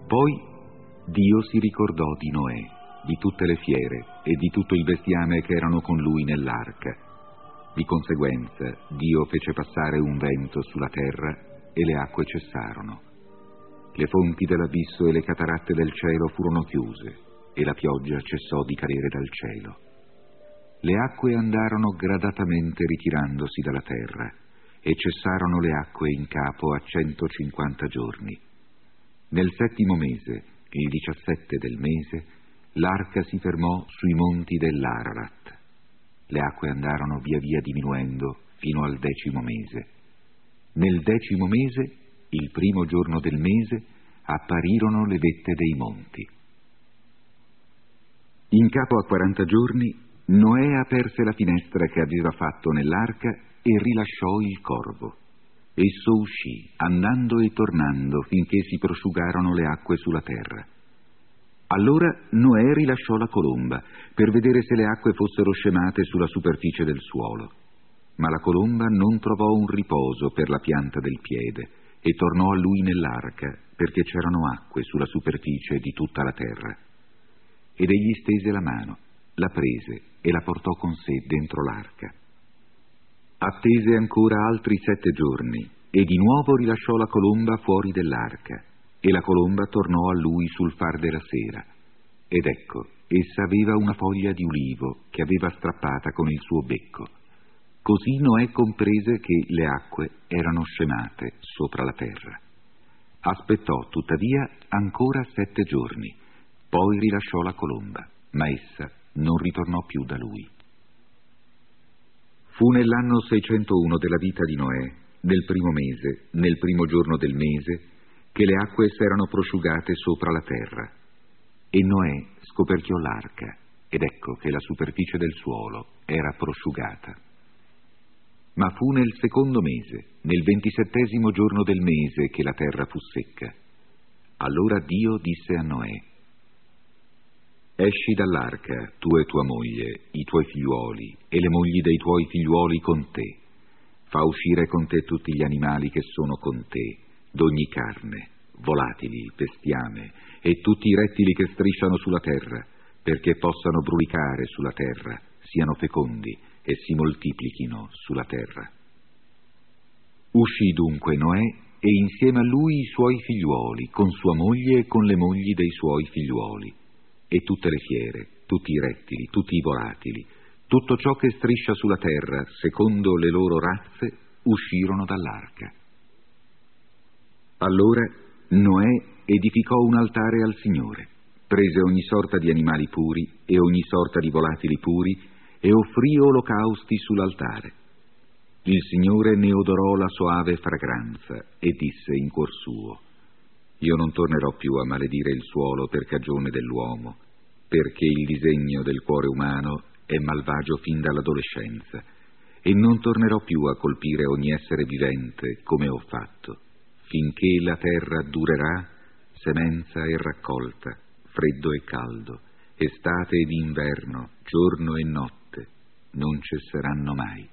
Poi Dio si ricordò di Noè, di tutte le fiere e di tutto il bestiame che erano con lui nell'arca. Di conseguenza Dio fece passare un vento sulla terra e le acque cessarono. Le fonti dell'abisso e le cataratte del cielo furono chiuse e la pioggia cessò di cadere dal cielo. Le acque andarono gradatamente ritirandosi dalla terra e cessarono le acque in capo a 150 giorni. Nel 7° mese, il 17 del mese, l'arca si fermò sui monti dell'Ararat. Le acque andarono via via diminuendo fino al 10° mese. Nel 10° mese, il 1° giorno del mese, apparirono le vette dei monti. In capo a 40 giorni, Noè aperse la finestra che aveva fatto nell'arca e rilasciò il corvo. Esso uscì, andando e tornando, finché si prosciugarono le acque sulla terra. Allora Noè rilasciò la colomba, per vedere se le acque fossero scemate sulla superficie del suolo. Ma la colomba non trovò un riposo per la pianta del piede, e tornò a lui nell'arca, perché c'erano acque sulla superficie di tutta la terra. Ed egli stese la mano, la prese e la portò con sé dentro l'arca. Attese ancora altri 7 giorni, e di nuovo rilasciò la colomba fuori dell'arca, e la colomba tornò a lui sul far della sera. Ed ecco, essa aveva una foglia di ulivo che aveva strappata con il suo becco. Così Noè comprese che le acque erano scemate sopra la terra. Aspettò tuttavia ancora 7 giorni, poi rilasciò la colomba, ma essa non ritornò più da lui. Fu nell'anno 601 della vita di Noè, nel 1° mese, nel 1° giorno del mese, che le acque s'erano prosciugate sopra la terra. E Noè scoperchiò l'arca, ed ecco che la superficie del suolo era prosciugata. Ma fu nel 2° mese, nel 27° giorno del mese, che la terra fu secca. Allora Dio disse a Noè: «Esci dall'arca, tu e tua moglie, i tuoi figliuoli e le mogli dei tuoi figliuoli con te. Fa uscire con te tutti gli animali che sono con te, d'ogni carne, volatili, bestiame e tutti i rettili che strisciano sulla terra, perché possano brulicare sulla terra, siano fecondi e si moltiplichino sulla terra». Uscì dunque Noè e insieme a lui i suoi figliuoli, con sua moglie e con le mogli dei suoi figliuoli. E tutte le fiere, tutti i rettili, tutti i volatili, tutto ciò che striscia sulla terra, secondo le loro razze, uscirono dall'arca. Allora Noè edificò un altare al Signore, prese ogni sorta di animali puri e ogni sorta di volatili puri e offrì olocausti sull'altare. Il Signore ne odorò la soave fragranza e disse in cuor suo: «Io non tornerò più a maledire il suolo per cagione dell'uomo, perché il disegno del cuore umano è malvagio fin dall'adolescenza, e non tornerò più a colpire ogni essere vivente come ho fatto, finché la terra durerà, semenza e raccolta, freddo e caldo, estate ed inverno, giorno e notte, non cesseranno mai».